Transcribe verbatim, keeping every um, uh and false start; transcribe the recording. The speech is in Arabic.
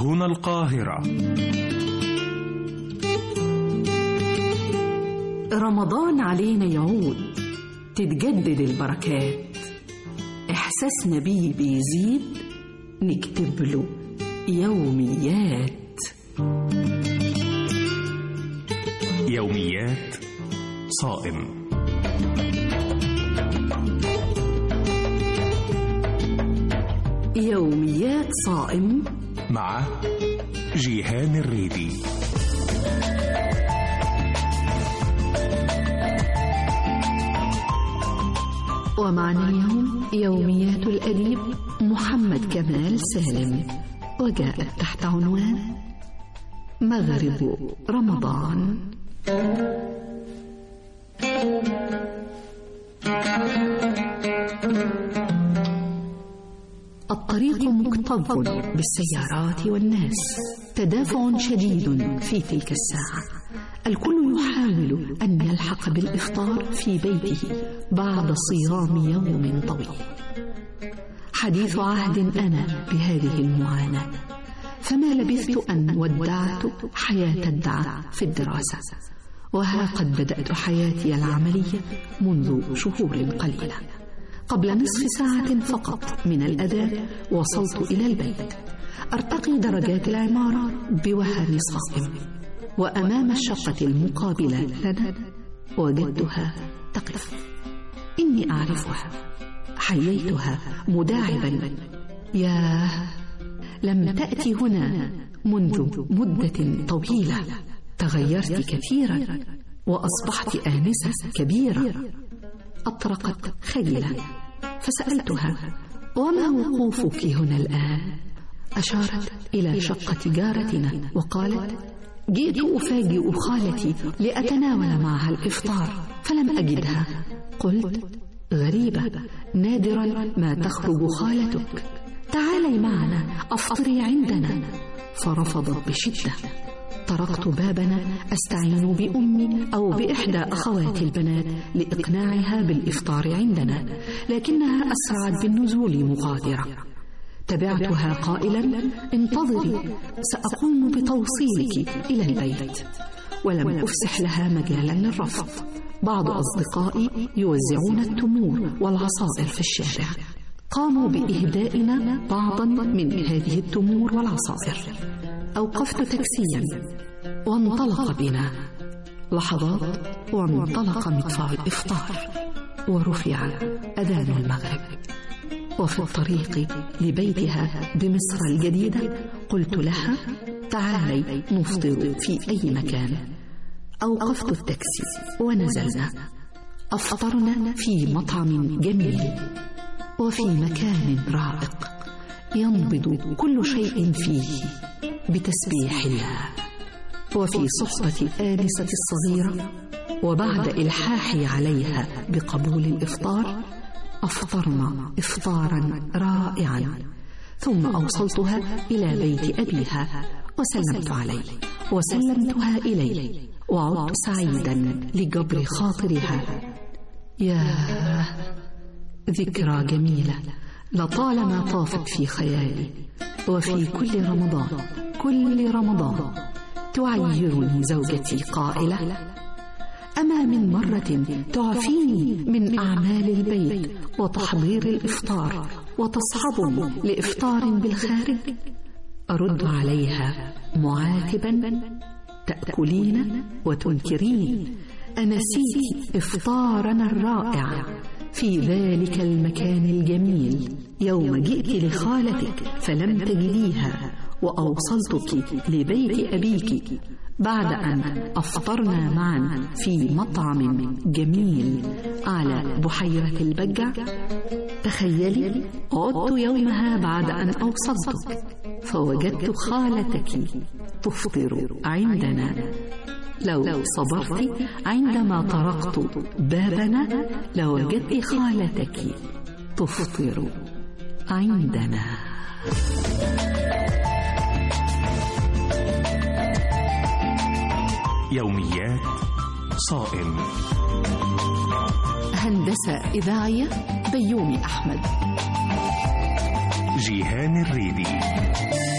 هنا القاهرة. رمضان علينا يعود، تتجدد البركات، إحساسنا بيه بيزيد، نكتب له يوميات. يوميات صائم. يوميات صائم مع جيهان الريدي. ومعنا اليوم يوميات الأديب محمد كمال سالم، وجاءت تحت عنوان مغرب رمضان. الطريق مكتظ بالسيارات والناس، تدافع شديد في تلك الساعة. الكل يحاول أن يلحق بالإفطار في بيته بعد صيام يوم طويل. حديث عهد أنا بهذه المعاناة، فما لبثت أن ودعت حياة الدعاء في الدراسة، وها قد بدأت حياتي العملية منذ شهور قليلة. قبل نصف ساعة فقط من الأذان وصلت إلى البيت، أرتقي درجات العمارة بوهن صائم، وأمام الشقة المقابلة لنا وجدتها تقف. إني أعرفها، حييتها مداعبا: ياه، لم تأتي هنا منذ مدة طويلة، تغيرت كثيرا وأصبحت آنسة كبيرة. أطرقت خجلة فسألتها: وما وقوفك هنا الآن؟ أشارت إلى شقة جارتنا وقالت: جئت أفاجئ خالتي لأتناول معها الإفطار فلم أجدها. قلت: غريبة، نادرا ما تخرج خالتك، تعالي معنا أفطري عندنا. فرفضت بشدة. طرقت بابنا أستعين بأمي أو بإحدى أخواتي البنات لإقناعها بالإفطار عندنا، لكنها أسرعت بالنزول مغادرة. تبعتها قائلا: انتظري، سأقوم بتوصيلك إلى البيت. ولم أفسح لها مجالا للرفض. بعض أصدقائي يوزعون التمور والعصائر في الشارع، قاموا بإهدائنا بعضا من هذه التمور والعصائر. أوقفت تاكسيا وانطلق بنا. لحظات وانطلق مدفع الإفطار ورفع أذان المغرب. وفي الطريق لبيتها بمصر الجديدة قلت لها: تعالي نفطر في أي مكان. أوقفت التاكسي ونزلنا. أفطرنا في مطعم جميل وفي مكان رائق ينبض كل شيء فيه بتسبيح الله، وفي صحبة آنسة الصغيرة. وبعد إلحاحي عليها بقبول الإفطار أفطرنا إفطارا رائعا، ثم أوصلتها إلى بيت أبيها وسلمت عليه وسلمتها إليه، وعدت سعيدا لجبر خاطرها. ياه، ذكرى جميلة لطالما طافت في خيالي. وفي كل رمضان كل رمضان تعيرني زوجتي قائلة: أما من مرة تعفيني من أعمال البيت وتحضير الإفطار وتصحبني لإفطار بالخارج؟ أرد عليها معاتبا: تأكلين وتنكرين، أنسيت إفطارنا الرائع في ذلك المكان الجميل يوم جئت لخالتك فلم تجديها، وأوصلتك لبيت أبيك بعد أن أفطرنا معا في مطعم جميل على بحيرة البجع. تخيلي، عدت يومها بعد أن أوصلتك فوجدت خالتك تفطر عندنا. لو صبرت عندما طرقت بابنا لوجدت خالتك تفطر عندنا. يوميات صائم. هندسة إذاعية بيومي أحمد. جيهان الريدي.